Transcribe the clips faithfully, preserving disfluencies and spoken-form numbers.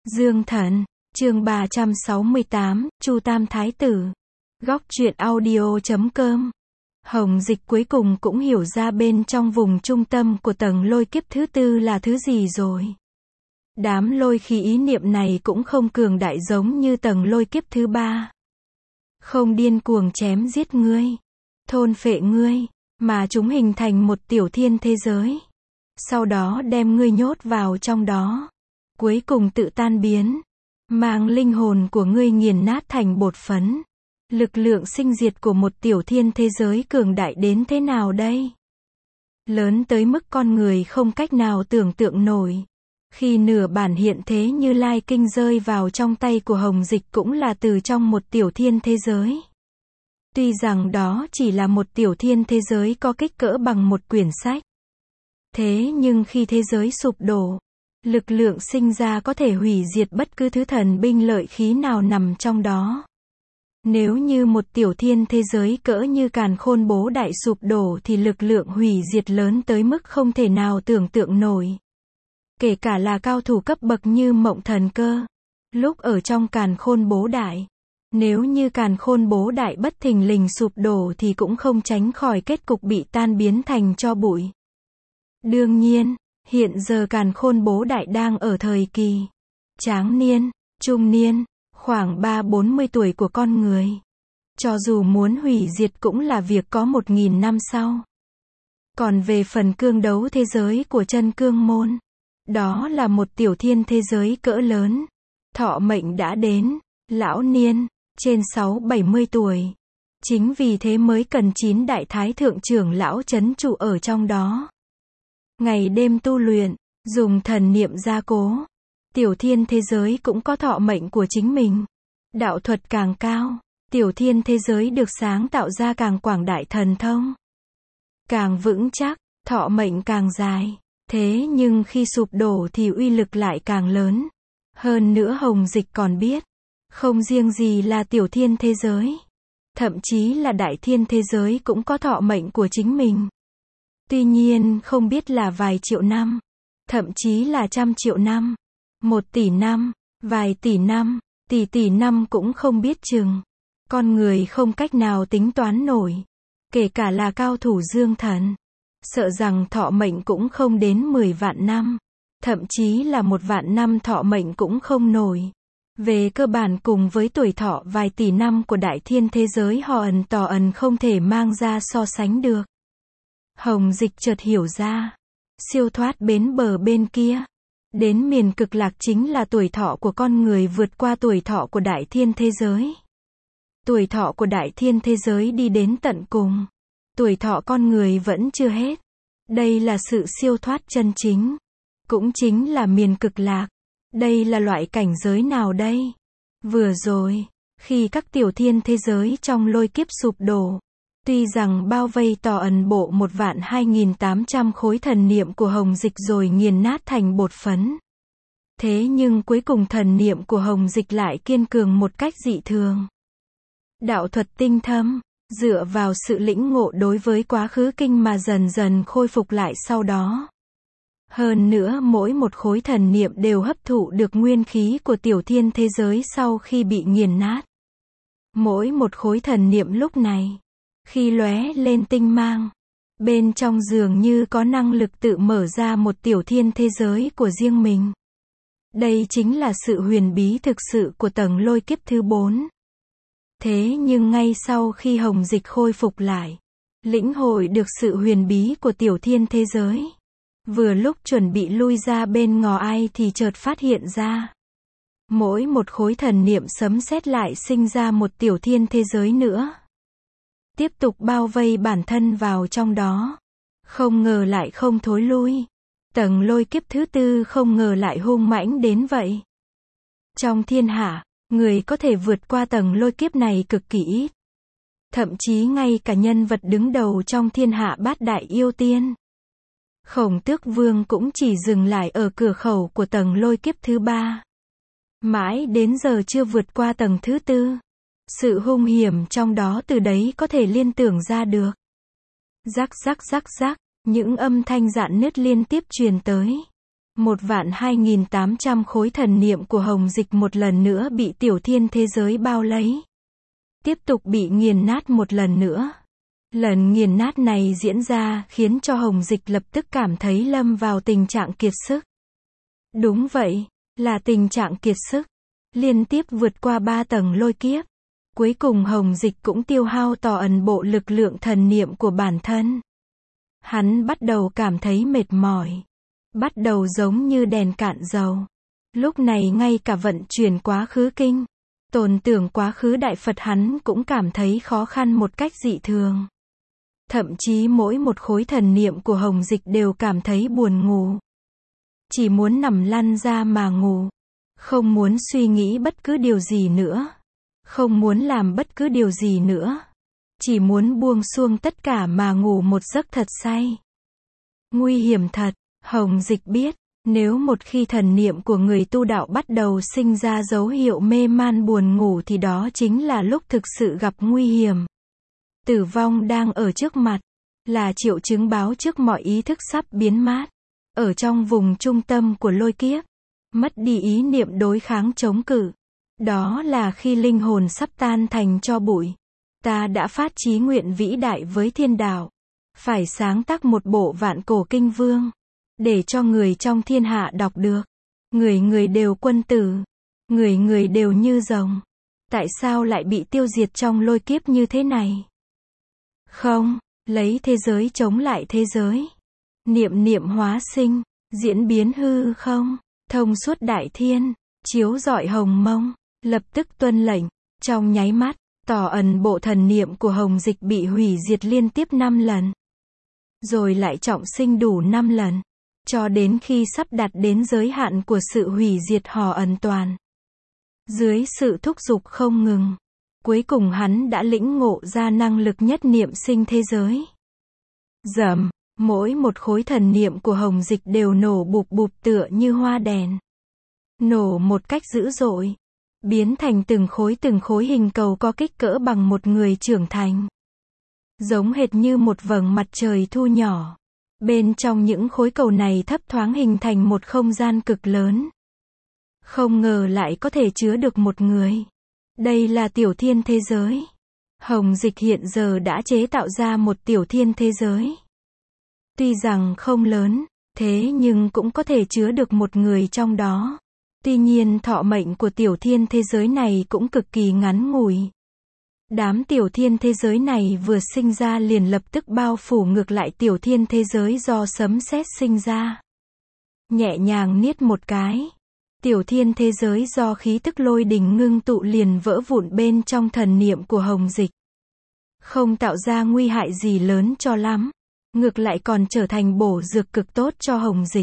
Dương Thần, chương ba trăm sáu mươi tám, Chu Tam Thái Tử. Góc truyện audio chấm com. Hồng Dịch cuối cùng cũng hiểu ra bên trong vùng trung tâm của tầng lôi kiếp thứ tư là thứ gì rồi. Đám lôi khí ý niệm này cũng không cường đại giống như tầng lôi kiếp thứ ba. Không điên cuồng chém giết ngươi, thôn phệ ngươi, mà chúng hình thành một tiểu thiên thế giới. Sau đó đem ngươi nhốt vào trong đó. Cuối cùng tự tan biến, mang linh hồn của ngươi nghiền nát thành bột phấn. Lực lượng sinh diệt của một tiểu thiên thế giới cường đại đến thế nào đây? Lớn tới mức con người không cách nào tưởng tượng nổi. Khi nửa bản hiện thế Như Lai Kinh rơi vào trong tay của Hồng Dịch cũng là từ trong một tiểu thiên thế giới. Tuy rằng đó chỉ là một tiểu thiên thế giới có kích cỡ bằng một quyển sách. Thế nhưng khi thế giới sụp đổ, lực lượng sinh ra có thể hủy diệt bất cứ thứ thần binh lợi khí nào nằm trong đó. Nếu như một tiểu thiên thế giới cỡ như Càn Khôn Bố Đại sụp đổ thì lực lượng hủy diệt lớn tới mức không thể nào tưởng tượng nổi. Kể cả là cao thủ cấp bậc như Mộng Thần Cơ, lúc ở trong Càn Khôn Bố Đại, nếu như Càn Khôn Bố Đại bất thình lình sụp đổ thì cũng không tránh khỏi kết cục bị tan biến thành tro bụi. Đương nhiên, hiện giờ Càn Khôn Bố Đại đang ở thời kỳ tráng niên, trung niên, khoảng ba bốn mươi tuổi của con người. Cho dù muốn hủy diệt cũng là việc có một nghìn năm sau. Còn về phần cương đấu thế giới của Chân Cương Môn, đó là một tiểu thiên thế giới cỡ lớn. Thọ mệnh đã đến, lão niên, trên sáu bảy mươi tuổi. Chính vì thế mới cần chín đại thái thượng trưởng lão trấn trụ ở trong đó. Ngày đêm tu luyện, dùng thần niệm gia cố. Tiểu thiên thế giới cũng có thọ mệnh của chính mình. Đạo thuật càng cao, tiểu thiên thế giới được sáng tạo ra càng quảng đại thần thông. Càng vững chắc, thọ mệnh càng dài. Thế nhưng khi sụp đổ thì uy lực lại càng lớn. Hơn nữa Hồng Dịch còn biết, không riêng gì là tiểu thiên thế giới, thậm chí là đại thiên thế giới cũng có thọ mệnh của chính mình. Tuy nhiên không biết là vài triệu năm, thậm chí là trăm triệu năm, một tỷ năm, vài tỷ năm, tỷ tỷ năm cũng không biết chừng. Con người không cách nào tính toán nổi. Kể cả là cao thủ Dương Thần, sợ rằng thọ mệnh cũng không đến mười vạn năm, thậm chí là một vạn năm thọ mệnh cũng không nổi. Về cơ bản cùng với tuổi thọ vài tỷ năm của đại thiên thế giới họ ẩn tỏ ẩn không thể mang ra so sánh được. Hồng Dịch chợt hiểu ra, siêu thoát bến bờ bên kia, đến miền cực lạc chính là tuổi thọ của con người vượt qua tuổi thọ của đại thiên thế giới. Tuổi thọ của đại thiên thế giới đi đến tận cùng, tuổi thọ con người vẫn chưa hết. Đây là sự siêu thoát chân chính, cũng chính là miền cực lạc. Đây là loại cảnh giới nào đây? Vừa rồi, khi các tiểu thiên thế giới trong lôi kiếp sụp đổ, tuy rằng bao vây tỏ ẩn bộ một vạn hai nghìn tám trăm khối thần niệm của Hồng Dịch rồi nghiền nát thành bột phấn. Thế nhưng cuối cùng thần niệm của Hồng Dịch lại kiên cường một cách dị thường. Đạo thuật tinh thâm, dựa vào sự lĩnh ngộ đối với quá khứ kinh mà dần dần khôi phục lại sau đó. Hơn nữa mỗi một khối thần niệm đều hấp thụ được nguyên khí của tiểu thiên thế giới sau khi bị nghiền nát. Mỗi một khối thần niệm lúc này, khi lóe lên tinh mang, bên trong dường như có năng lực tự mở ra một tiểu thiên thế giới của riêng mình. Đây chính là sự huyền bí thực sự của tầng lôi kiếp thứ bốn. Thế nhưng ngay sau khi Hồng Dịch khôi phục lại, lĩnh hội được sự huyền bí của tiểu thiên thế giới, vừa lúc chuẩn bị lui ra bên ngò ai thì chợt phát hiện ra, mỗi một khối thần niệm sấm sét lại sinh ra một tiểu thiên thế giới nữa. Tiếp tục bao vây bản thân vào trong đó. Không ngờ lại không thối lui. Tầng lôi kiếp thứ tư không ngờ lại hung mãnh đến vậy. Trong thiên hạ, người có thể vượt qua tầng lôi kiếp này cực kỳ ít. Thậm chí ngay cả nhân vật đứng đầu trong thiên hạ bát đại yêu tiên, Khổng Tước Vương cũng chỉ dừng lại ở cửa khẩu của tầng lôi kiếp thứ ba. Mãi đến giờ chưa vượt qua tầng thứ tư. Sự hung hiểm trong đó từ đấy có thể liên tưởng ra được. Rắc rắc rắc rắc, những âm thanh rạn nứt liên tiếp truyền tới. Một vạn hai nghìn tám trăm khối thần niệm của Hồng Dịch một lần nữa bị tiểu thiên thế giới bao lấy. Tiếp tục bị nghiền nát một lần nữa. Lần nghiền nát này diễn ra khiến cho Hồng Dịch lập tức cảm thấy lâm vào tình trạng kiệt sức. Đúng vậy, là tình trạng kiệt sức. Liên tiếp vượt qua ba tầng lôi kiếp. Cuối cùng Hồng Dịch cũng tiêu hao toàn bộ lực lượng thần niệm của bản thân. Hắn bắt đầu cảm thấy mệt mỏi. Bắt đầu giống như đèn cạn dầu. Lúc này ngay cả vận chuyển quá khứ kinh, tồn tưởng quá khứ đại Phật hắn cũng cảm thấy khó khăn một cách dị thường. Thậm chí mỗi một khối thần niệm của Hồng Dịch đều cảm thấy buồn ngủ. Chỉ muốn nằm lăn ra mà ngủ. Không muốn suy nghĩ bất cứ điều gì nữa. Không muốn làm bất cứ điều gì nữa. Chỉ muốn buông xuông tất cả mà ngủ một giấc thật say. Nguy hiểm thật, Hồng Dịch biết, nếu một khi thần niệm của người tu đạo bắt đầu sinh ra dấu hiệu mê man buồn ngủ thì đó chính là lúc thực sự gặp nguy hiểm. Tử vong đang ở trước mặt, là triệu chứng báo trước mọi ý thức sắp biến mát. Ở trong vùng trung tâm của lôi kiếp, mất đi ý niệm đối kháng chống cự. Đó là khi linh hồn sắp tan thành tro bụi. Ta đã phát chí nguyện vĩ đại với thiên đạo. Phải sáng tác một bộ vạn cổ kinh vương. Để cho người trong thiên hạ đọc được. Người người đều quân tử. Người người đều như rồng. Tại sao lại bị tiêu diệt trong lôi kiếp như thế này? Không, lấy thế giới chống lại thế giới. Niệm niệm hóa sinh, diễn biến hư không, thông suốt đại thiên, chiếu rọi hồng mông, lập tức tuân lệnh. Trong nháy mắt, tỏ ẩn bộ thần niệm của Hồng Dịch bị hủy diệt liên tiếp năm lần. Rồi lại trọng sinh đủ năm lần. Cho đến khi sắp đạt đến giới hạn của sự hủy diệt hò ẩn toàn. Dưới sự thúc giục không ngừng, cuối cùng hắn đã lĩnh ngộ ra năng lực nhất niệm sinh thế giới. Dầm, mỗi một khối thần niệm của Hồng Dịch đều nổ bụp bụp tựa như hoa đèn. Nổ một cách dữ dội, biến thành từng khối từng khối hình cầu có kích cỡ bằng một người trưởng thành. Giống hệt như một vầng mặt trời thu nhỏ. Bên trong những khối cầu này thấp thoáng hình thành một không gian cực lớn. Không ngờ lại có thể chứa được một người. Đây là tiểu thiên thế giới. Hồng Dịch hiện giờ đã chế tạo ra một tiểu thiên thế giới. Tuy rằng không lớn, thế nhưng cũng có thể chứa được một người trong đó. Tuy nhiên thọ mệnh của tiểu thiên thế giới này cũng cực kỳ ngắn ngủi. Đám tiểu thiên thế giới này vừa sinh ra liền lập tức bao phủ ngược lại tiểu thiên thế giới do sấm sét sinh ra. Nhẹ nhàng niết một cái. Tiểu thiên thế giới do khí tức lôi đình ngưng tụ liền vỡ vụn bên trong thần niệm của Hồng Dịch. Không tạo ra nguy hại gì lớn cho lắm. Ngược lại còn trở thành bổ dược cực tốt cho Hồng Dịch.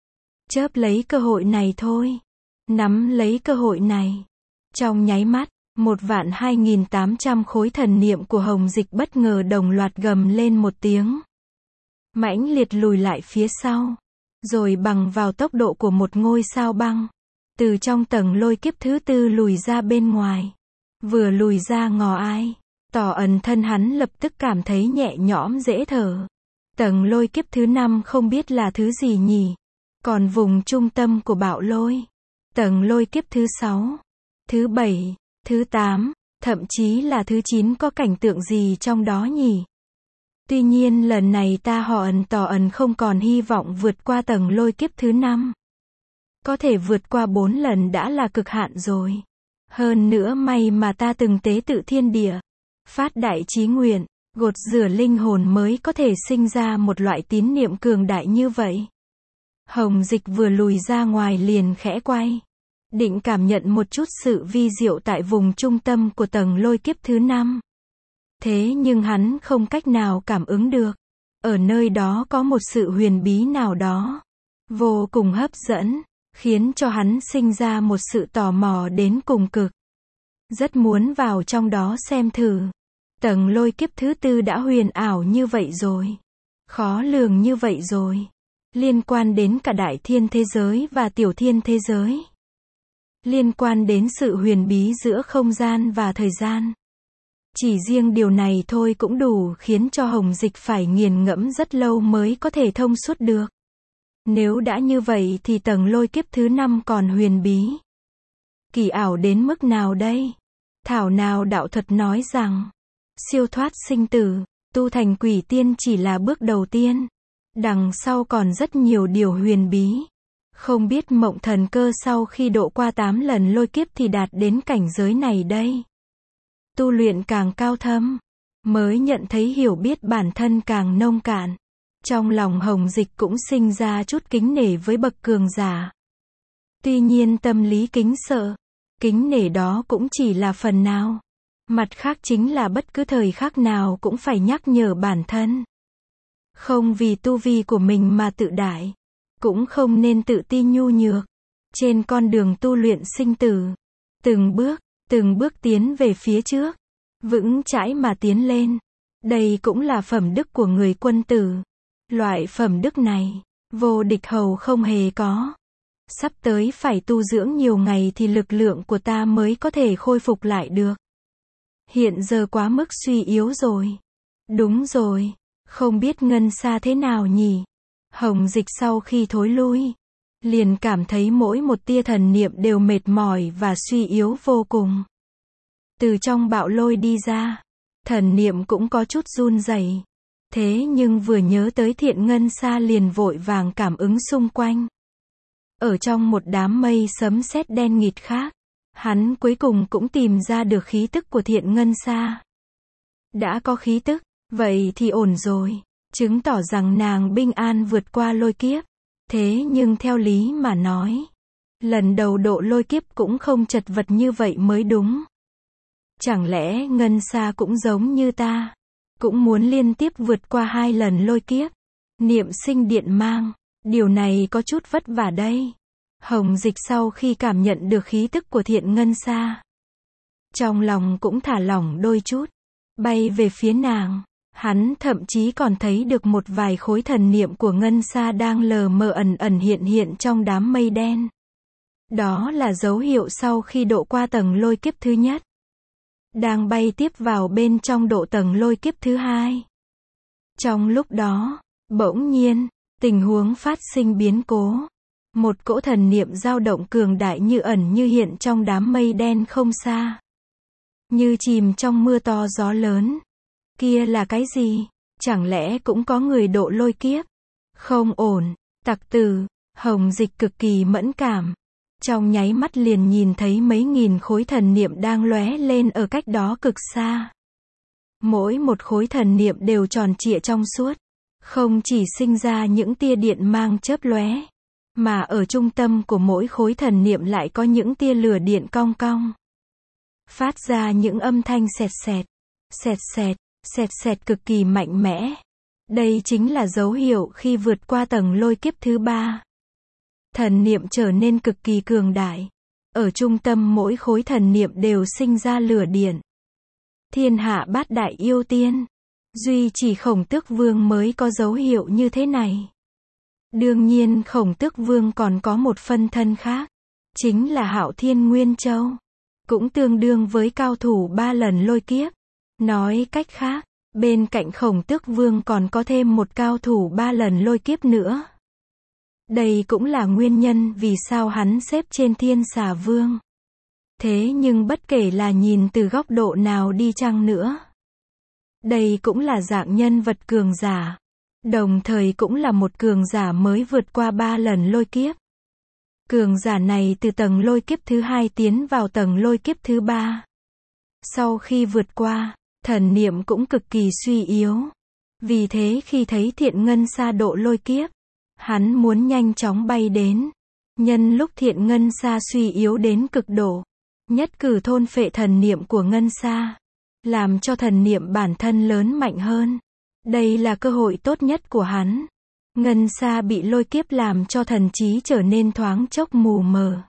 Chớp lấy cơ hội này thôi. Nắm lấy cơ hội này. Trong nháy mắt, một vạn hai nghìn tám trăm khối thần niệm của Hồng Dịch bất ngờ đồng loạt gầm lên một tiếng. Mãnh liệt lùi lại phía sau. Rồi bằng vào tốc độ của một ngôi sao băng. Từ trong tầng lôi kiếp thứ tư lùi ra bên ngoài. Vừa lùi ra ngò ai. Tỏ ẩn thân hắn lập tức cảm thấy nhẹ nhõm dễ thở. Tầng lôi kiếp thứ năm không biết là thứ gì nhỉ. Còn vùng trung tâm của bạo lôi. Tầng lôi kiếp thứ sáu. Thứ bảy. Thứ tám. Thậm chí là thứ chín có cảnh tượng gì trong đó nhỉ? Tuy nhiên lần này ta họ ẩn tỏ ẩn không còn hy vọng vượt qua tầng lôi kiếp thứ năm. Có thể vượt qua bốn lần đã là cực hạn rồi. Hơn nữa may mà ta từng tế tự thiên địa. Phát đại chí nguyện, gột rửa linh hồn mới có thể sinh ra một loại tín niệm cường đại như vậy. Hồng Dịch vừa lùi ra ngoài liền khẽ quay. Định cảm nhận một chút sự vi diệu tại vùng trung tâm của tầng lôi kiếp thứ năm. Thế nhưng hắn không cách nào cảm ứng được. Ở nơi đó có một sự huyền bí nào đó. Vô cùng hấp dẫn. Khiến cho hắn sinh ra một sự tò mò đến cùng cực. Rất muốn vào trong đó xem thử. Tầng lôi kiếp thứ tư đã huyền ảo như vậy rồi. Khó lường như vậy rồi. Liên quan đến cả đại thiên thế giới và tiểu thiên thế giới. Liên quan đến sự huyền bí giữa không gian và thời gian. Chỉ riêng điều này thôi cũng đủ khiến cho Hồng Dịch phải nghiền ngẫm rất lâu mới có thể thông suốt được. Nếu đã như vậy thì tầng lôi kiếp thứ năm còn huyền bí, kỳ ảo đến mức nào đây? Thảo nào đạo thuật nói rằng, siêu thoát sinh tử, tu thành quỷ tiên chỉ là bước đầu tiên. Đằng sau còn rất nhiều điều huyền bí. Không biết Mộng Thần Cơ sau khi độ qua tám lần lôi kiếp thì đạt đến cảnh giới này đây. Tu luyện càng cao thâm, mới nhận thấy hiểu biết bản thân càng nông cạn. Trong lòng Hồng Dịch cũng sinh ra chút kính nể với bậc cường giả. Tuy nhiên tâm lý kính sợ, kính nể đó cũng chỉ là phần nào. Mặt khác chính là bất cứ thời khắc nào cũng phải nhắc nhở bản thân. Không vì tu vi của mình mà tự đại. Cũng không nên tự ti nhu nhược. Trên con đường tu luyện sinh tử, từng bước, từng bước tiến về phía trước, vững chãi mà tiến lên. Đây cũng là phẩm đức của người quân tử. Loại phẩm đức này, vô địch hầu không hề có. Sắp tới phải tu dưỡng nhiều ngày thì lực lượng của ta mới có thể khôi phục lại được. Hiện giờ quá mức suy yếu rồi. Đúng rồi, không biết Ngân Sa thế nào nhỉ? Hồng Dịch sau khi thối lui, liền cảm thấy mỗi một tia thần niệm đều mệt mỏi và suy yếu vô cùng. Từ trong bạo lôi đi ra, thần niệm cũng có chút run rẩy. Thế nhưng vừa nhớ tới Thiện Ngân Sa liền vội vàng cảm ứng xung quanh. Ở trong một đám mây sấm sét đen nghịt khác, hắn cuối cùng cũng tìm ra được khí tức của Thiện Ngân Sa. Đã có khí tức, vậy thì ổn rồi, chứng tỏ rằng nàng bình an vượt qua lôi kiếp. Thế nhưng theo lý mà nói, lần đầu độ lôi kiếp cũng không chật vật như vậy mới đúng. Chẳng lẽ Ngân Sa cũng giống như ta, cũng muốn liên tiếp vượt qua hai lần lôi kiếp, niệm sinh điện mang, điều này có chút vất vả đây. Hồng Dịch sau khi cảm nhận được khí tức của Thiện Ngân Sa, trong lòng cũng thả lỏng đôi chút, bay về phía nàng. Hắn thậm chí còn thấy được một vài khối thần niệm của Ngân Sa đang lờ mờ ẩn ẩn hiện hiện trong đám mây đen. Đó là dấu hiệu sau khi độ qua tầng lôi kiếp thứ nhất, đang bay tiếp vào bên trong độ tầng lôi kiếp thứ hai. Trong lúc đó, bỗng nhiên, tình huống phát sinh biến cố. Một cỗ thần niệm dao động cường đại như ẩn như hiện trong đám mây đen không xa. Như chìm trong mưa to gió lớn. Kia là cái gì? Chẳng lẽ cũng có người độ lôi kiếp? Không ổn, tặc tử. Hồng Dịch cực kỳ mẫn cảm. Trong nháy mắt liền nhìn thấy mấy nghìn khối thần niệm đang lóe lên ở cách đó cực xa. Mỗi một khối thần niệm đều tròn trịa trong suốt. Không chỉ sinh ra những tia điện mang chớp lóe, mà ở trung tâm của mỗi khối thần niệm lại có những tia lửa điện cong cong. Phát ra những âm thanh sẹt sẹt, sẹt sẹt, sẹt sẹt cực kỳ mạnh mẽ. Đây chính là dấu hiệu khi vượt qua tầng lôi kiếp thứ ba. Thần niệm trở nên cực kỳ cường đại. Ở trung tâm mỗi khối thần niệm đều sinh ra lửa điện. Thiên hạ bát đại yêu tiên, duy chỉ Khổng Tước Vương mới có dấu hiệu như thế này. Đương nhiên Khổng Tước Vương còn có một phân thân khác, chính là Hạo Thiên Nguyên Châu, cũng tương đương với cao thủ ba lần lôi kiếp. Nói cách khác, bên cạnh Khổng Tước Vương còn có thêm một cao thủ ba lần lôi kiếp nữa. Đây cũng là nguyên nhân vì sao hắn xếp trên Thiên Xà Vương. Thế nhưng bất kể là nhìn từ góc độ nào đi chăng nữa, đây cũng là dạng nhân vật cường giả. Đồng thời cũng là một cường giả mới vượt qua ba lần lôi kiếp. Cường giả này từ tầng lôi kiếp thứ hai tiến vào tầng lôi kiếp thứ ba. Sau khi vượt qua, thần niệm cũng cực kỳ suy yếu. Vì thế khi thấy Thiện Ngân Sa độ lôi kiếp, hắn muốn nhanh chóng bay đến. Nhân lúc Thiện Ngân Sa suy yếu đến cực độ, nhất cử thôn phệ thần niệm của Ngân Sa, làm cho thần niệm bản thân lớn mạnh hơn. Đây là cơ hội tốt nhất của hắn. Ngân Sa bị lôi kiếp làm cho thần trí trở nên thoáng chốc mù mờ.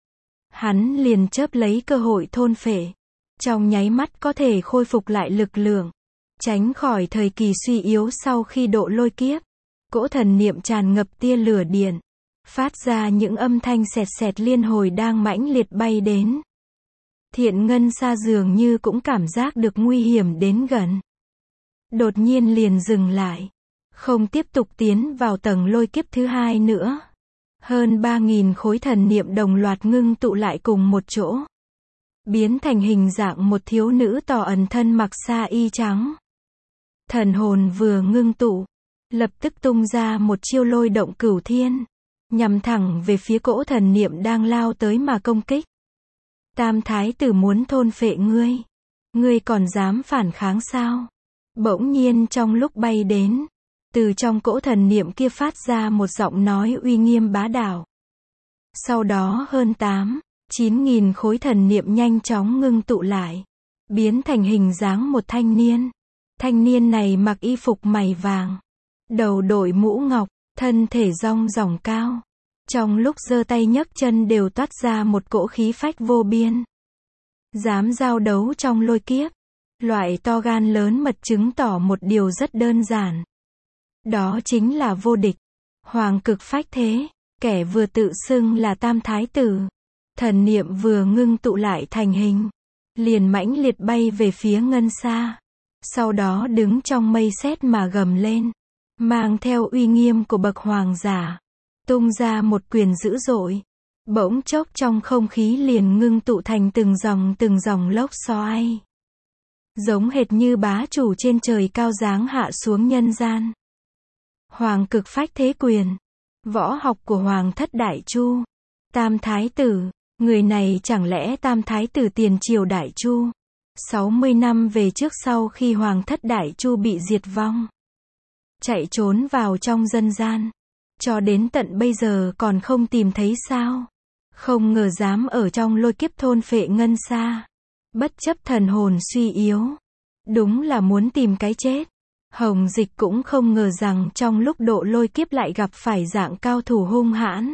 Hắn liền chớp lấy cơ hội thôn phệ, trong nháy mắt có thể khôi phục lại lực lượng, tránh khỏi thời kỳ suy yếu sau khi độ lôi kiếp. Cỗ thần niệm tràn ngập tia lửa điện, phát ra những âm thanh sẹt sẹt liên hồi đang mãnh liệt bay đến. Thiện Ngân Sa dường như cũng cảm giác được nguy hiểm đến gần. Đột nhiên liền dừng lại. không tiếp tục tiến vào tầng lôi kiếp thứ hai nữa. Hơn ba nghìn khối thần niệm đồng loạt ngưng tụ lại cùng một chỗ, biến thành hình dạng một thiếu nữ tỏ ẩn thân mặc sa y trắng. Thần hồn vừa ngưng tụ, lập tức tung ra một chiêu lôi động cửu thiên, nhằm thẳng về phía cỗ thần niệm đang lao tới mà công kích. Tam thái tử muốn thôn phệ ngươi, ngươi còn dám phản kháng sao? Bỗng nhiên trong lúc bay đến, từ trong cỗ thần niệm kia phát ra một giọng nói uy nghiêm bá đạo. Sau đó hơn tám, chín nghìn khối thần niệm nhanh chóng ngưng tụ lại, biến thành hình dáng một thanh niên. Thanh niên này mặc y phục mày vàng, đầu đội mũ ngọc, thân thể rong ròng cao. Trong lúc giơ tay nhấc chân đều toát ra một cỗ khí phách vô biên. Dám giao đấu trong lôi kiếp, loại to gan lớn mật chứng tỏ một điều rất đơn giản. Đó chính là vô địch. Hoàng cực phách thế, kẻ vừa tự xưng là tam thái tử. Thần niệm vừa ngưng tụ lại thành hình, liền mãnh liệt bay về phía ngân xa. Sau đó đứng trong mây sét mà gầm lên, mang theo uy nghiêm của bậc hoàng giả, tung ra một quyền dữ dội. Bỗng chốc trong không khí liền ngưng tụ thành từng dòng từng dòng lốc xoáy, giống hệt như bá chủ trên trời cao giáng hạ xuống nhân gian. Hoàng cực phách thế quyền, võ học của Hoàng thất Đại Chu, tam thái tử. Người này chẳng lẽ tam thái tử tiền triều Đại Chu, sáu mươi năm về trước sau khi Hoàng thất Đại Chu bị diệt vong, chạy trốn vào trong dân gian, cho đến tận bây giờ còn không tìm thấy sao? Không ngờ dám ở trong lôi kiếp thôn phệ ngân xa, bất chấp thần hồn suy yếu, đúng là muốn tìm cái chết. Hồng Dịch cũng không ngờ rằng trong lúc độ lôi kiếp lại gặp phải dạng cao thủ hung hãn,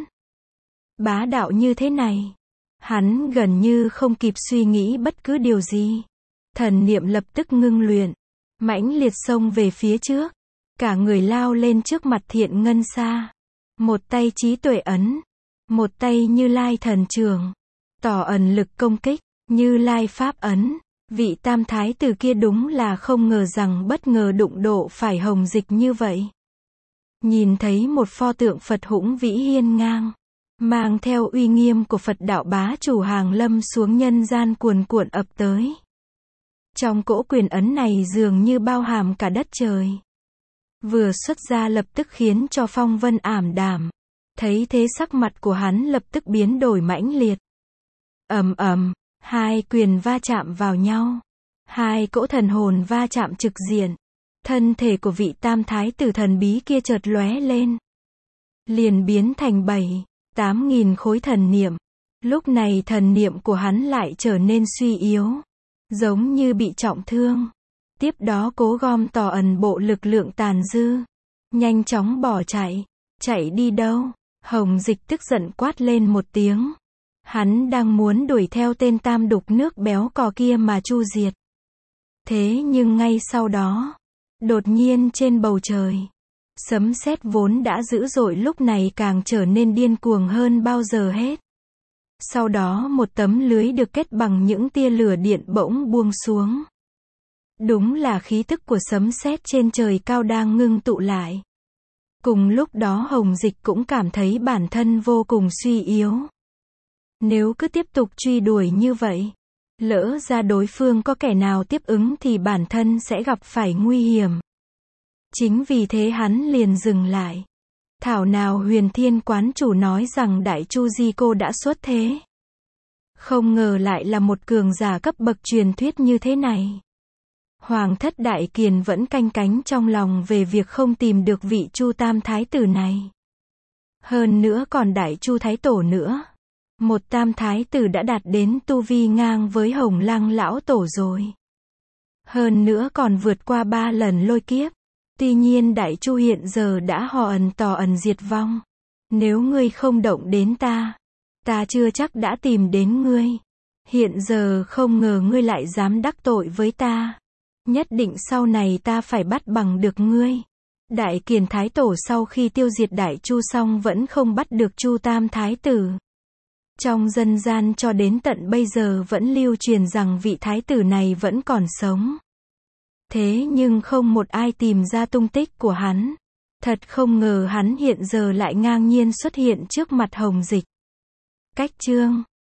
bá đạo như thế này. Hắn gần như không kịp suy nghĩ bất cứ điều gì. Thần niệm lập tức ngưng luyện, mãnh liệt xông về phía trước. Cả người lao lên trước mặt Thiện Ngân Sa. Một tay trí tuệ ấn, một tay Như Lai thần trường, tỏ ẩn lực công kích, Như Lai pháp ấn. Vị tam thái tử kia đúng là không ngờ rằng bất ngờ đụng độ phải Hồng Dịch như vậy. Nhìn thấy một pho tượng Phật hũng vĩ hiên ngang, mang theo uy nghiêm của Phật đạo bá chủ hàng lâm xuống nhân gian cuồn cuộn ập tới. Trong cỗ quyền ấn này dường như bao hàm cả đất trời. Vừa xuất ra lập tức khiến cho phong vân ảm đạm. Thấy thế sắc mặt của hắn lập tức biến đổi mãnh liệt. Ầm ầm, hai quyền va chạm vào nhau. Hai cỗ thần hồn va chạm trực diện. Thân thể của vị tam thái tử thần bí kia chợt lóe lên, liền biến thành bảy, tám nghìn khối thần niệm. Lúc này thần niệm của hắn lại trở nên suy yếu, giống như bị trọng thương. Tiếp đó cố gom tỏ ẩn bộ lực lượng tàn dư, nhanh chóng bỏ chạy. Chạy đi đâu? Hồng Dịch tức giận quát lên một tiếng. Hắn đang muốn đuổi theo tên tam đục nước béo cò kia mà chu diệt. Thế nhưng ngay sau đó, đột nhiên trên bầu trời, sấm sét vốn đã dữ dội lúc này càng trở nên điên cuồng hơn bao giờ hết. Sau đó một tấm lưới được kết bằng những tia lửa điện bỗng buông xuống. Đúng là khí tức của sấm sét trên trời cao đang ngưng tụ lại. Cùng lúc đó Hồng Dịch cũng cảm thấy bản thân vô cùng suy yếu. Nếu cứ tiếp tục truy đuổi như vậy, lỡ ra đối phương có kẻ nào tiếp ứng thì bản thân sẽ gặp phải nguy hiểm. Chính vì thế hắn liền dừng lại. Thảo nào Huyền Thiên quán chủ nói rằng Đại Chu Di Cô đã xuất thế. Không ngờ lại là một cường giả cấp bậc truyền thuyết như thế này. Hoàng thất Đại Kiền vẫn canh cánh trong lòng về việc không tìm được vị Chu Tam Thái tử này. Hơn nữa còn Đại Chu Thái Tổ nữa. Một Tam Thái tử đã đạt đến tu vi ngang với Hồng Lăng Lão Tổ rồi. Hơn nữa còn vượt qua ba lần lôi kiếp. Tuy nhiên Đại Chu hiện giờ đã hò ẩn tỏ ẩn diệt vong. Nếu ngươi không động đến ta, ta chưa chắc đã tìm đến ngươi. Hiện giờ không ngờ ngươi lại dám đắc tội với ta. Nhất định sau này ta phải bắt bằng được ngươi. Đại Kiền Thái Tổ sau khi tiêu diệt Đại Chu xong vẫn không bắt được Chu Tam Thái tử. Trong dân gian cho đến tận bây giờ vẫn lưu truyền rằng vị thái tử này vẫn còn sống. Thế nhưng không một ai tìm ra tung tích của hắn. Thật không ngờ hắn hiện giờ lại ngang nhiên xuất hiện trước mặt Hồng Dịch. Cách chương